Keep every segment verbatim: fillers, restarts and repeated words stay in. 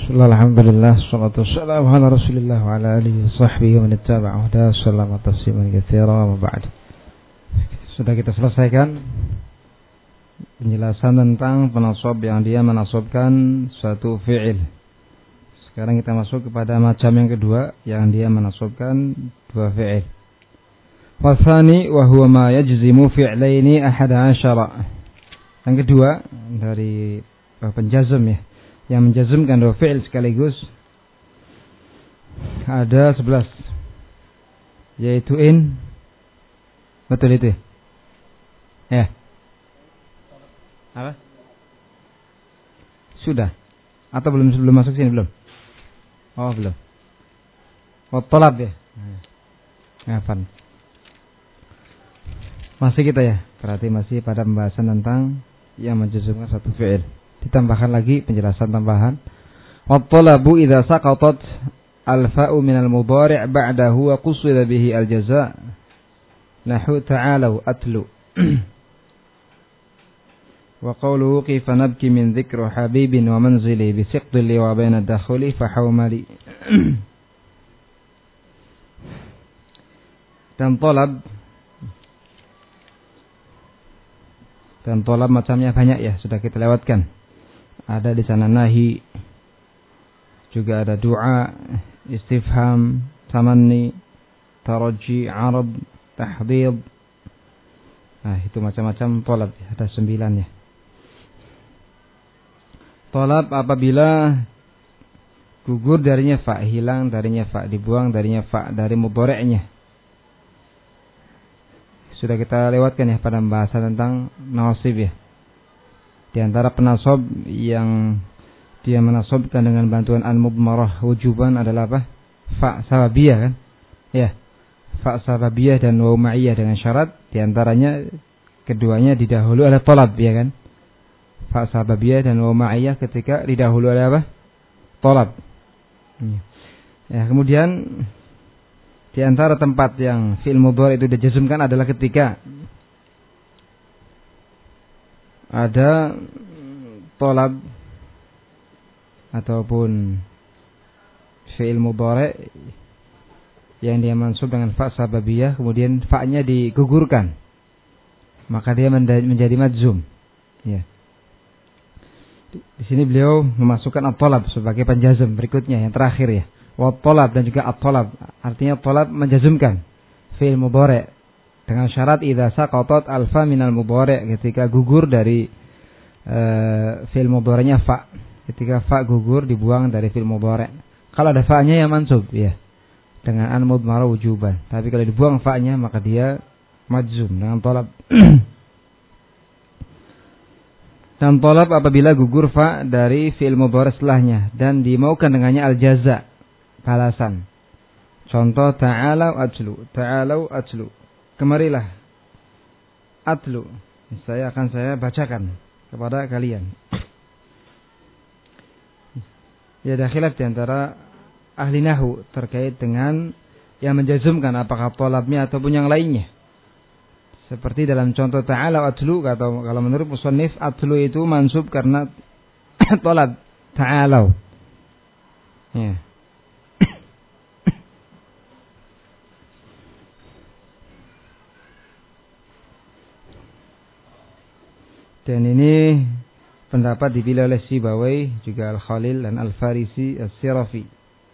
Bismillah, alhamdulillah, salatu wassalamu ala rasulillah wa ala alihi wa sahbihi wa man ittaba'ahu da sallama tasliman katsira wa ba'd. Sudah kita selesaikan penjelasan tentang penasab yang dia menasabkan suatu fi'il. Sekarang kita masuk kepada macam yang kedua yang dia menasabkan dua fi'il. Wa tsani wa huwa ma yajzimu fi'laini ahada asyara. Yang kedua dari penjazm ya, yang menjazmkan dua fi'il sekaligus ada sebelas, yaitu in. Betul itu ya? Apa? Sudah atau belum? Sebelum masuk sini belum? Oh belum. Oh talab ya. Ngafan. Masih kita ya, berarti masih pada pembahasan tentang yang menjazmkan satu fi'il. Ditambahkan lagi penjelasan tambahan. Wat-talabu idza saqatat al-fa'u min al-mudhari' ba'dahu wa qusida bihi al-jazaa. Nahu ta'alu atlu. Wa qawluhu kayfa nabki min dhikri habibin wa manzili bi siqdi li wa baina dakhuli fa hawmali. Dan talab dan talab macamnya banyak ya, sudah kita lewatkan. Ada di sana nahi, juga ada doa, istifham, tamanni, taraji, arad, tahdhid. Nah, itu macam-macam talab, ada sembilan ya. Talab apabila gugur darinya fa, hilang darinya fa, dibuang darinya fa dari mudhari'nya. Sudah kita lewatkan ya pada pembahasan tentang nasib ya. Di antara penasab yang dia menasabkan dengan bantuan al-mudmarah wujuban adalah apa? Fa sababiyah kan? Ya. Fa sababiyah dan waw ma'iyah dengan syarat di antaranya keduanya didahului oleh talab ya kan? Fa sababiyah dan waw ma'iyah ketika didahului oleh apa? Talab. Ya, kemudian di antara tempat yang fi'il mudhari' itu dijazmkan adalah ketika ada talab ataupun fi'il mudhari' yang dia mansub dengan fa sababiyah, kemudian fa-nya digugurkan, maka dia menjadi madzum. Ya. Di sini beliau memasukkan at-talab sebagai penjazm berikutnya yang terakhir ya. Wa talab dan juga at-talab, artinya talab menjazmkan fi'il mudhari' dengan syarat idza saqatat alfa minal mudhari', ketika gugur dari uh, fi'il mudhari'nya fa, ketika fa gugur dibuang dari fi'il mudhari'. Kalau ada fa-nya ya mansub ya dengan an mudmarah wujuban, tapi kalau dibuang fa-nya maka dia majzum dengan talab. Dan talab apabila gugur fa dari fi'il mudhari' setelahnya dan dimaukan dengannya al-jaza, balasan. Contoh ta'alau atlu, ta'alau atlu, kemarilah atlu, saya akan saya bacakan kepada kalian. Ya, ada khilaf di antara ahli nahwu terkait dengan yang menjazmkan apakah talabnya ataupun yang lainnya. Seperti dalam contoh ta'alau atlu, atau kalau menurut musannif atlu itu mansub karena talab ta'alau. Ya. Dan ini pendapat dipilih oleh Sibawai, juga Al-Khalil dan Al-Farisi As-Sirafi.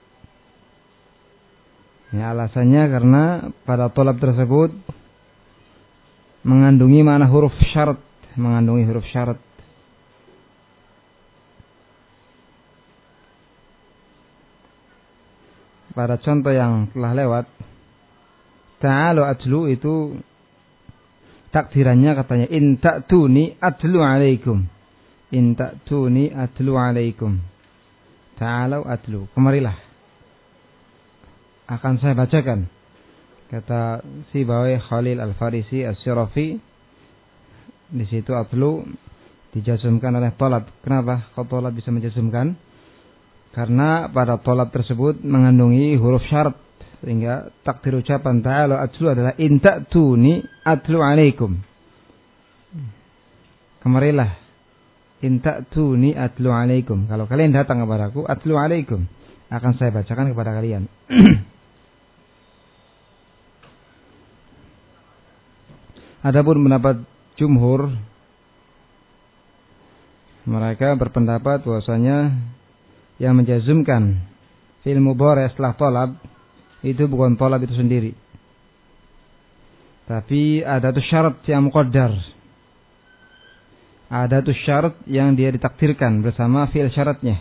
Ya, alasannya karena pada talab tersebut mengandungi makna huruf syarat, mengandungi huruf syarat. Pada contoh yang telah lewat, ta'alu atlu itu takdirannya katanya in ta'tuni atlu alaikum, in ta'tuni atlu alaikum, ta'alau atlu, kemarilah akan saya bacakan, kata Sibawai, Khalil, Al-Farisi, As-Sirafi. Di situ atlu dijazmkan oleh talab. Kenapa kok talab bisa menjazmkan? Karena pada talab tersebut mengandungi huruf syarat, sehingga takdir ucapan ta'ala atlu adalah in ta'tuni atlu alaikum, kemarilah in ta'tuni atlu alaikum. Kalau kalian datang kepadaku, atlu alaikum, akan saya bacakan kepada kalian. Adapun pendapat jumhur, mereka berpendapat bahwasanya yang menjazmkan fi'il mudhari' setelah talab itu bukan talab itu sendiri, tapi ada tuh syarat yang muqaddar. Ada tuh syarat yang dia ditakdirkan bersama fi'il syaratnya.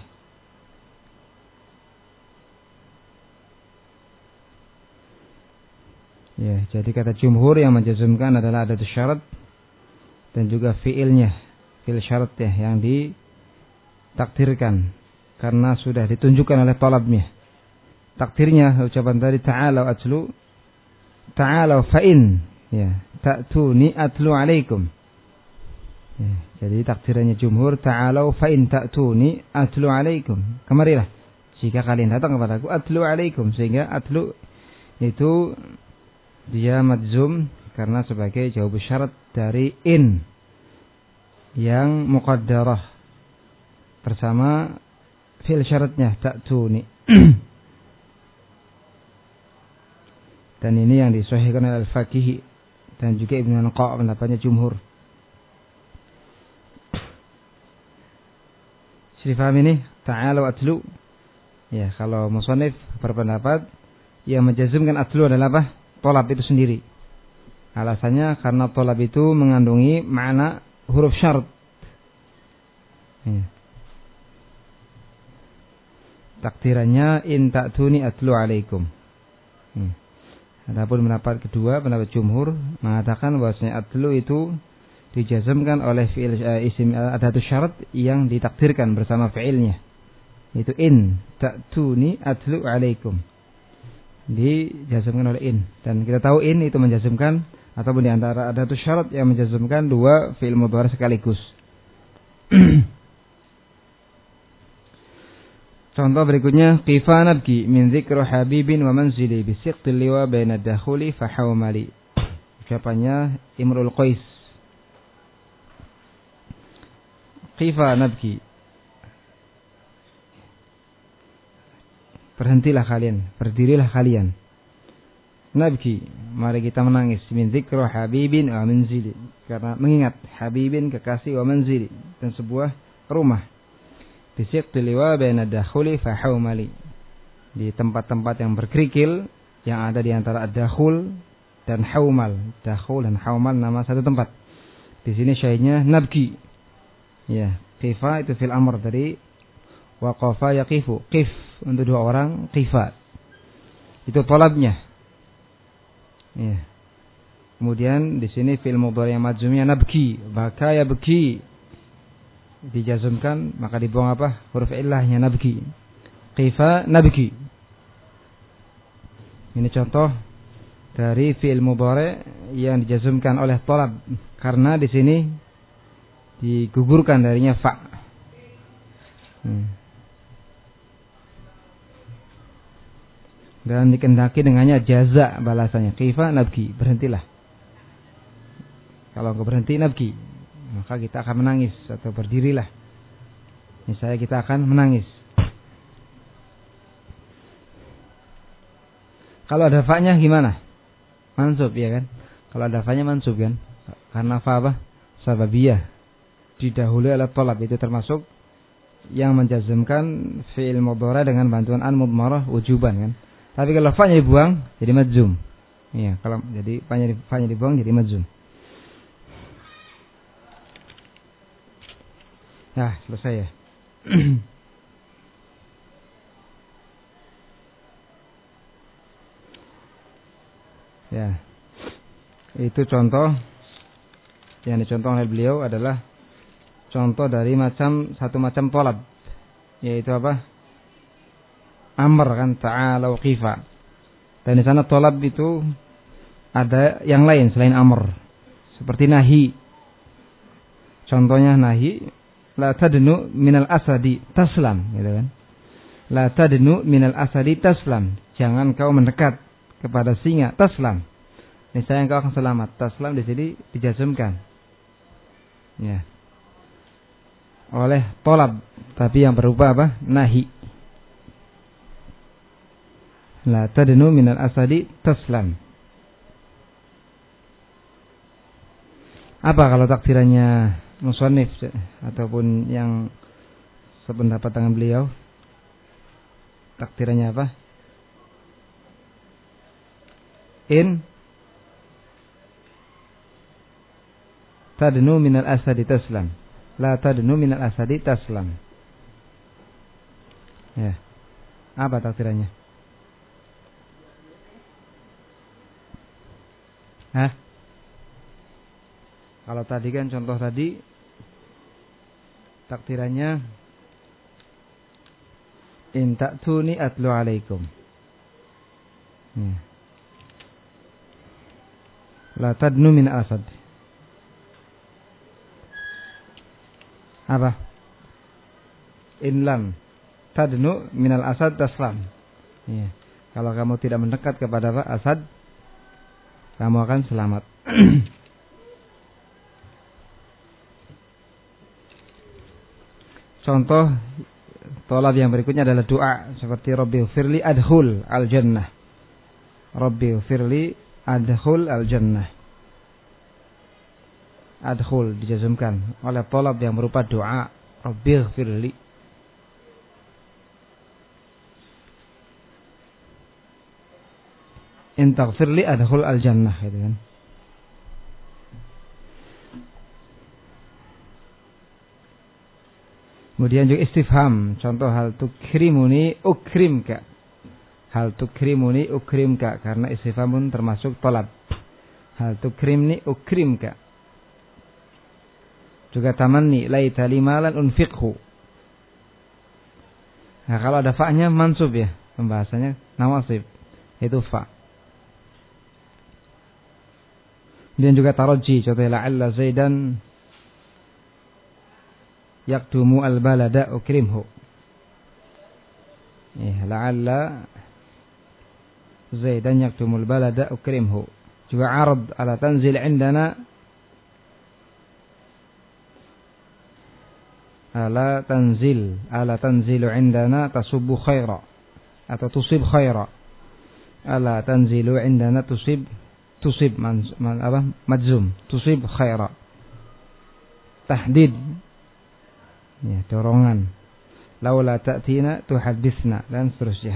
Ya, jadi kata jumhur yang menjazmkan adalah ada tuh syarat dan juga fi'ilnya, fi'il syaratnya yang ditakdirkan karena sudah ditunjukkan oleh talabnya. Takdirnya ucapan tadi ta'alau atlu, ta'alau fa'in, ya, ta'tuni atlu alaikum. Ya, jadi takdirannya jumhur, ta'alau fa'in ta'tuni atlu alaikum. Kemarilah jika kalian datang kepadaku, atlu alaikum, sehingga atlu itu dia madzum karena sebagai jawab syarat dari in yang muqaddarah bersama fi'il syaratnya ta'tuni. Dan ini yang disahihkan oleh Al-Faqihi dan juga Ibnu Anqa' pendapatnya jumhur. Sudah paham ini? Ta'alu atlu. Ya, kalau musannif berpendapat yang menjazmkan atlu adalah apa? Tolab itu sendiri. Alasannya karena tolab itu mengandungi makna huruf syarat. Ya. Takdirannya in ta'tuni atlu alaikum. Hmm. Adapun pendapat kedua, pendapat jumhur mengatakan bahwasanya atlu itu dijazmkan oleh fi'il uh, isim uh, adatus syarat yang ditakdirkan bersama fi'ilnya. Itu in ta'tuni atlu alaikum. Dijazmkan oleh in, dan kita tahu in itu menjazmkan ataupun di antara adatus syarat yang menjazmkan dua fi'il mudhari sekaligus. Contoh berikutnya, qifa nabki min dzikri habibin wa manzili bi siqtil liwa baina dakhuli fa hawmali. Ucapannya Imrul Qais. Qifa nabki, berhentilah kalian, berdirilah kalian. Nabki, mari kita menangis, min dzikri habibin wa manzili, karena mengingat habibin kekasih, wa manzili, dan sebuah rumah. Bisiqtil liwa baina dakhuli fa hawmali, di tempat-tempat yang berkerikil yang ada di antara ad-dakhul dan haumal. Dakhul dan haumal nama satu tempat. Di sini syahidnya nabki. Ya, qifa itu fil amr dari waqafa yaqifu. Qif untuk dua orang, qifa. Itu talabnya. Ya. Kemudian di sini fil mudhari' madzumnya nabki, baka yabki. Dijazmkan maka dibuang apa? Huruf illahnya nabki. Qifa nabki. Ini contoh dari fi'il mudhari' yang dijazmkan oleh talab karena di sini digugurkan darinya fa. Hmm. Dan dikendaki dengannya jaza balasannya. Qifa nabki, berhentilah. Kalau enggak berhenti nabki, maka kita akan menangis atau berdirilah. Misalnya kita akan menangis. Kalau ada fa-nya gimana? Mansub ya kan? Kalau ada fa-nya mansub kan? Karena fa apa? Sababiyah. Didahului oleh talab, itu termasuk yang menjazmkan fi'il mudhari' dengan bantuan an mudmarah wujuban kan? Tapi kalau fa-nya dibuang jadi madzum. Iya, kalau jadi fa-nya fa-nya dibuang jadi madzum. Nah, selesai ya. Ya. Itu contoh yang dicontoh oleh beliau adalah contoh dari macam satu macam talab, yaitu apa? Amr kan, ta'alau qifa. Dan di sana talab itu ada yang lain selain amr. Seperti nahi. Contohnya nahi, la tadnu minal asadi taslam, gitu kan. La tadnu minal asadi taslam. Jangan kau mendekat kepada singa, taslam. Niscaya engkau akan selamat. Taslam di sini dijazmkan. Ya. oleh tolab, tapi yang berupa apa? Nahi. La tadnu minal asadi taslam. Apa kalau takdirannya musannif ataupun yang sependapat dengan beliau? Takdirannya apa? In tadnu minal asadi taslam. La tadnu minal asadi taslam. Ya. Apa takdirannya? Hah? Kalau tadi kan contoh tadi takdirannya in ta'tuni atlu alaikum. Ya. La tadnu min asad. Apa? In lam tadnu min al asad taslam. Ya. Kalau kamu tidak mendekat kepada apa? Asad, kamu akan selamat. Contoh tolab yang berikutnya adalah doa seperti Rabbi firli adkhul al jannah. Rabbi firli adkhul al jannah. Adkhul dijazmkan oleh tolab yang berupa doa Rabbi firli. In taghfirli adkhul al jannah, gitu kan. Kemudian juga istifham, contoh hal tukrimuni ukrimka. Hal tukrimuni ukrimka, karena istifhamun termasuk talab. Hal tukrimni ukrimka. Juga tamanni laita limalan unfiqhu. Nah, kalau ada fa'nya mansub ya, pembahasannya nawasib. Itu fa'. Kemudian juga taraji, contoh la'alla zaidan yaktumu al-balada ukrimhu. Ya, la'alla zaidan yaktumu al-balada ukrimhu. Juga arad ala tanzil indana ala tanzil ala tanzilu indana tasubbu khaira atau tusib khaira. Ala tanzilu indana tusib tusib man, man apa majzum tusib khaira. Tahdid, ya, dorongan. Laula ta'tina tuhadditsna, dan seterusnya.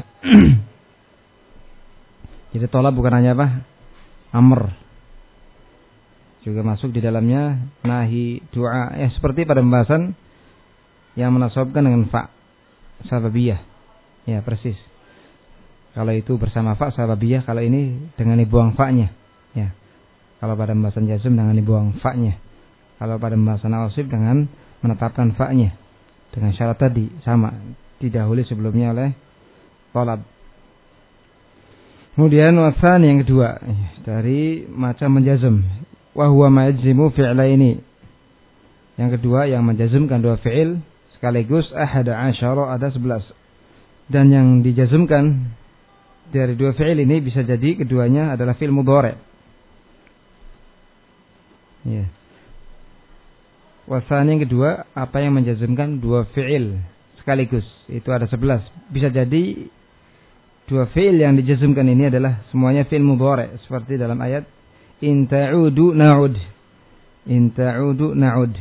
Jadi tolab bukan hanya apa? Amr. Juga masuk di dalamnya nahi, doa. Ya, seperti pada pembahasan yang menasabkan dengan fa' sababiyah. Ya, persis. Kalau itu bersama fa' sababiyah, kalau ini dengan dibuang fa'nya. Ya. Kalau pada pembahasan jazm dengan dibuang fa'nya. Kalau pada pembahasan nawasib dengan menetapkan fa'nya. Dengan syarat tadi sama, didahului sebelumnya oleh tolab. Kemudian wasan yang kedua dari macam menjazm, wa huwa ma yajzimu fi'laini. Yang kedua yang menjazmkan dua fi'il sekaligus ahada asyara, ada sebelas. Dan yang dijazmkan dari dua fi'il ini bisa jadi keduanya adalah fi'il mudhari'. Ya. Wasan yang kedua, apa yang menjazmkan dua fi'il sekaligus, itu ada sebelas. Bisa jadi dua fi'il yang dijazmkan ini adalah semuanya fi'il mudhari', seperti dalam ayat in ta'udu na'ud. In ta'udu na'ud.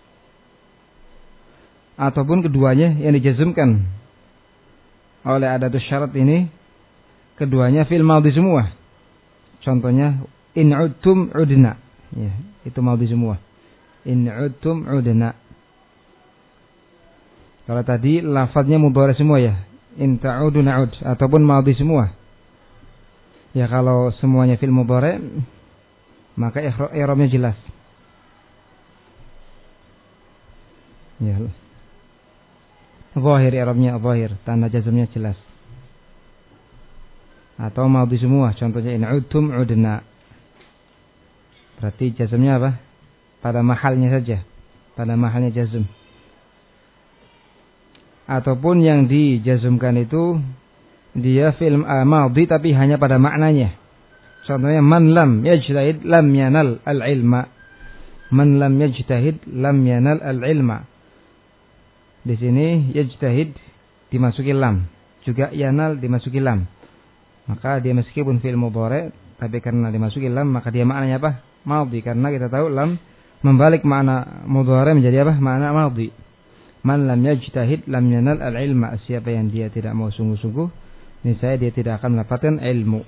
Ataupun keduanya yang dijazmkan oleh adatus syarat ini, keduanya fi'il madhi semua. Contohnya in udtum udna. Ya, itu madhi semua. In udtum udna. Kalau tadi lafadznya mudhari semua ya, in ta'udu na'ud, ataupun madhi semua. Ya, kalau semuanya fi'il mudhari maka i'rabnya jelas. Ya. Zahir i'rabnya zahir, tanda jazmnya jelas. Atau madhi semua, contohnya in udtum udna. Berarti jazmnya apa? Pada mahalnya saja, pada mahalnya jazm. Ataupun yang dijazmkan itu dia fi'il madhi tapi hanya pada maknanya. Contohnya man lam yajtahid lam yanal al-ilma. Man lam yajtahid lam yanal al-ilma. Di sini yajtahid dimasuki lam, juga yanal dimasuki lam. Maka dia meskipun fi'il mudhari, tapi karena dimasuki lam maka dia maknanya apa? Madhi, karena kita tahu lam membalik makna mudhari menjadi apa? Makna madhi. Man lam yajtahid lam yanal al-ilma. Siapa yang dia tidak mau sungguh-sungguh, niscaya dia tidak akan mendapatkan ilmu.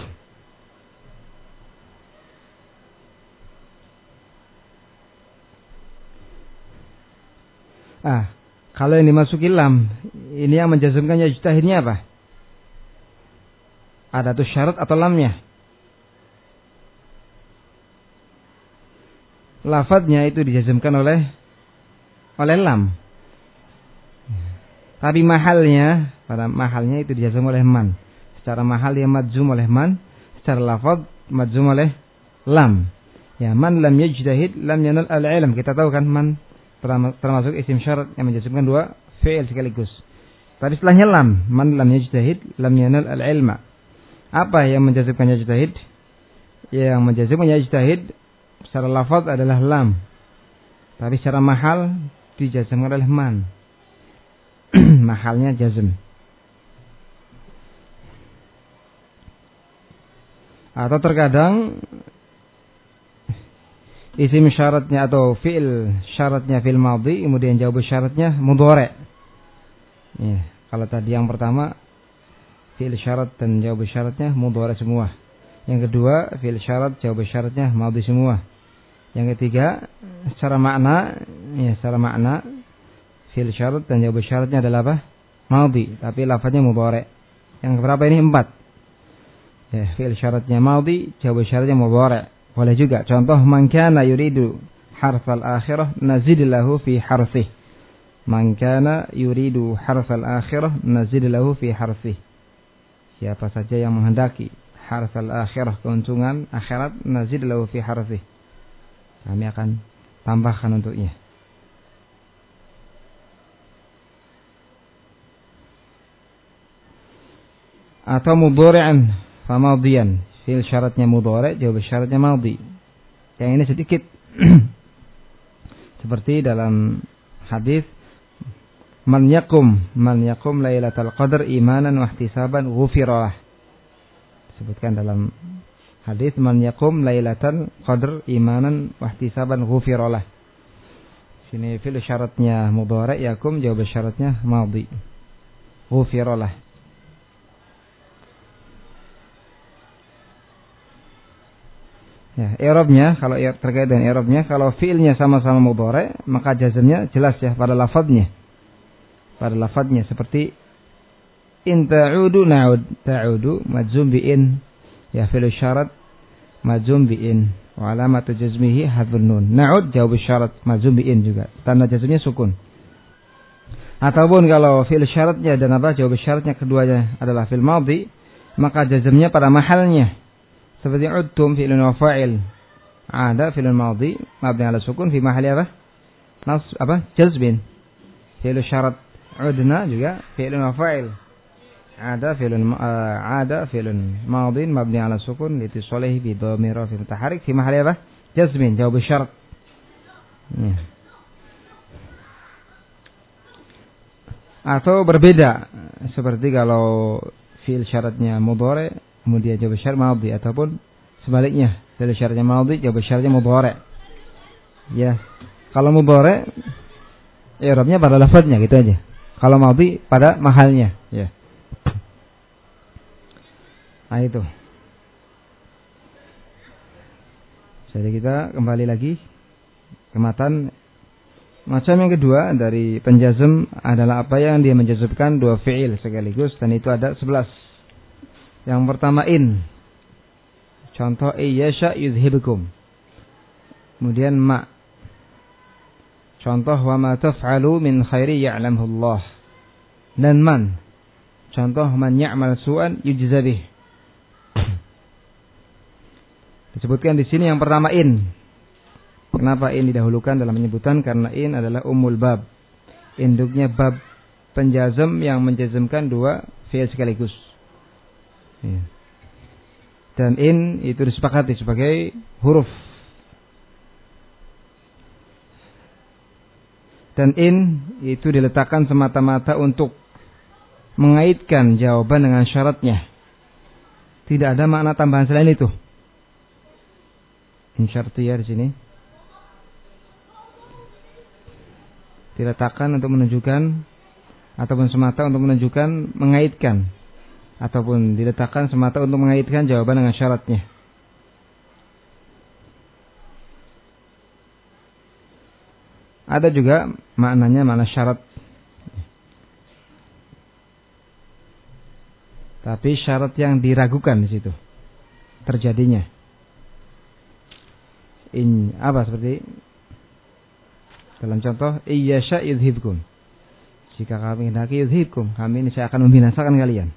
Ah, kalau yang dimasuki lam, ini yang menjazmkan yajtahidnya apa? Ada tuh syarat atau lamnya? Lafadznya itu dijazmkan oleh oleh lam. Tapi mahalnya, pada mahalnya itu dijazm oleh man. Secara mahal dia madzum oleh man, secara lafadz madzum oleh lam. Ya, man lam yajtahid lam yanal al-ilm. Kita tahu kan man termasuk isim syarat yang menjazmkan dua fi'il sekaligus. Tapi setelahnya lam, man lam yajtahid lam yanal al-ilma. Apa yang menjazmkan yajtahid? Yang menjazmkan yajtahid secara lafaz adalah lam. Tapi secara mahal dijazmkan oleh man. Mahalnya jazm. Atau terkadang isim syaratnya atau fi'il syaratnya fi'il madhi, kemudian jawab syaratnya mudhari. Ya, kalau tadi yang pertama fi'il syarat dan jawab syaratnya mudhari semua. Yang kedua fi'il syarat jawab syaratnya madhi semua. Yang ketiga secara makna, ya secara makna fi'il syarat dan jawab syaratnya adalah apa? Madhi, tapi lafaznya mudhari. Yang berapa ini? Empat. Ya, fi'il syaratnya madhi, jawab syaratnya mudhari. Boleh juga. Contoh, man kana yuridu harfal akhirah nazid lahu fi harfih. Man kana yuridu harfal akhirah nazid lahu fi harfih. Siapa saja yang menghendaki harfal akhirah, keuntungan akhirat, nazid lahu fi harfih. Kami akan tambahkan untuknya. Atau mudhari'an fa madhiyan. Fi'il syaratnya mudhari, jawab syaratnya madhi. Yang ini sedikit seperti dalam hadis man yakum man yakum lailatul qadar imanan wa ihtisaban ghufira. Disebutkan dalam hadis man yakum lailatul qadar imanan wa ihtisaban ghufira. Sini fi'il syaratnya mudhari, yakum jawab syaratnya madhi. Ghufira. Ya, i'rabnya kalau terkait dengan i'rabnya, kalau fi'ilnya sama-sama mudhari, maka jazmnya jelas ya pada lafadznya. Pada lafadznya seperti in ta'udu na'ud, ta'udu majzum bi in, ya fi'il syarat majzum bi in, wa alamatu jazmihi hadfun nun. Na'ud jawab syarat majzum bi in juga, tanda jazmnya sukun. Ataupun kalau fi'il syaratnya dan apa jawab syaratnya keduanya adalah fi'il madhi, maka jazmnya pada mahalnya. Seperti udtum fi'lun wa fa'il. Ada fi'lun madhi mabni ala sukun fi mahalli apa? Nas apa? Jazmin. Fi'lu syarat udna juga fi'lun wa fa'il. Ada fi'lun uh, ada fi'lun madhi mabni ala sukun litisalihi bi dhamir fi mutaharrik fi mahalli apa? Jazmin, jawab syarat. Ya. Atau berbeda seperti kalau fi'il syaratnya mudhari kemudian jawab syarat madhi, ataupun sebaliknya fi'il syaratnya madhi jawab syaratnya mudhari. Ya. Kalau mudhari i'rabnya pada lafadznya gitu aja. Kalau madhi pada mahalnya, ya. Nah itu. Jadi kita kembali lagi ke matan. Macam yang kedua dari penjazm adalah apa yang dia menjazmkan dua fi'il sekaligus, dan itu ada sebelas. Yang pertama in. Contoh iyyasha yuzhibukum. Kemudian ma. Contoh wa ma taf'alu min khairi ya'lamhu Allah. Dan man. Contoh man ya'mal su'an yujza bih. Disebutkan di sini yang pertama in. Kenapa in didahulukan dalam penyebutan? Karena in adalah ummul bab. Induknya bab penjazm yang menjazmkan dua fi'il sekaligus. Ya. Dan in itu disepakati sebagai huruf. Dan in itu diletakkan semata-mata untuk mengaitkan jawaban dengan syaratnya. Tidak ada makna tambahan selain itu. In syartiyah di sini diletakkan untuk menunjukkan ataupun semata untuk menunjukkan mengaitkan ataupun diletakkan semata untuk mengaitkan jawaban dengan syaratnya. Ada juga maknanya makna syarat. Tapi syarat yang diragukan di situ terjadinya. In apa seperti dalam contoh iyyasha yudhibkum. Jika kami hendaki yudhibkum, kami ini saya akan membinasakan kalian.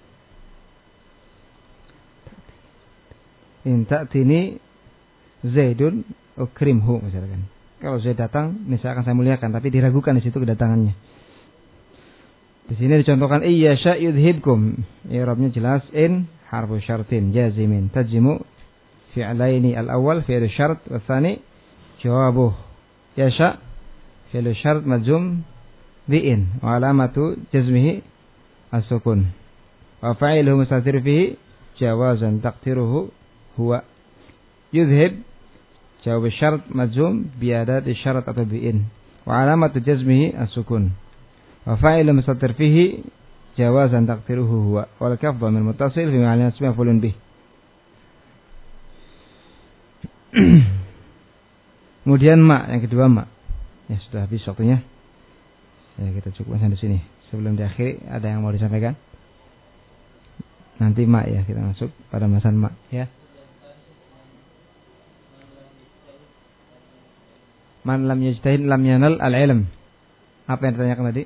In ta'tini Zaidun ukrimhu misalkan. Kalau Zaid datang, ini saya akan saya muliakan, tapi diragukan di situ kedatangannya. Di sini dicontohkan iyyasha yudhibkum. I'rabnya jelas in harfu syartin jazimin tajzimu fi'laini al-awwal fi'l syart wa tsani jawabuh. Yasha fi'l syart majzum bi'in wa alamatu jazmihi as-sukun. Wa fa'iluhu mustatir fihi jawazan taqdiruhu huwa. Yudhib jawab syarat majzum biadat syarat atau bi'in wa alamat jazmihi as-sukun wa fa'ilu mustatir fihi jawazan taqdiruhu huwa wal kaf dhamir muttasil fi ma'na ismi maf'ulun bih. Kemudian ma yang kedua ma. Ya sudah habis waktunya. Ya kita cukupkan sampai sini. Sebelum diakhiri ada yang mau disampaikan? Nanti ma ya kita masuk pada masan ma ya. Man lam yajtahid lam yanal al-ilm. Apa yang ditanyakan tadi?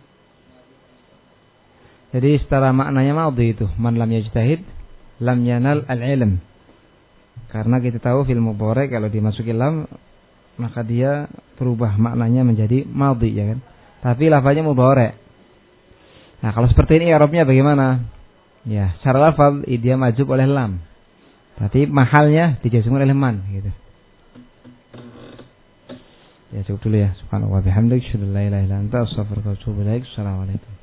Jadi secara maknanya madhi itu. Man lam yajtahid lam yanal al-ilm. Karena kita tahu fil mudhari kalau dimasuki lam maka dia berubah maknanya menjadi madhi ya kan. Tapi lafaznya mudhari. Nah, kalau seperti ini i'rabnya bagaimana? Ya, secara lafaz dia majzub oleh lam. Tapi mahalnya dijazmkan oleh man gitu. Ya cukup dulu ya. Subhanallah wa bihamdihi asyhadu an la ilaha illa anta astaghfiruka wa atubu ilaik. Assalamualaikum.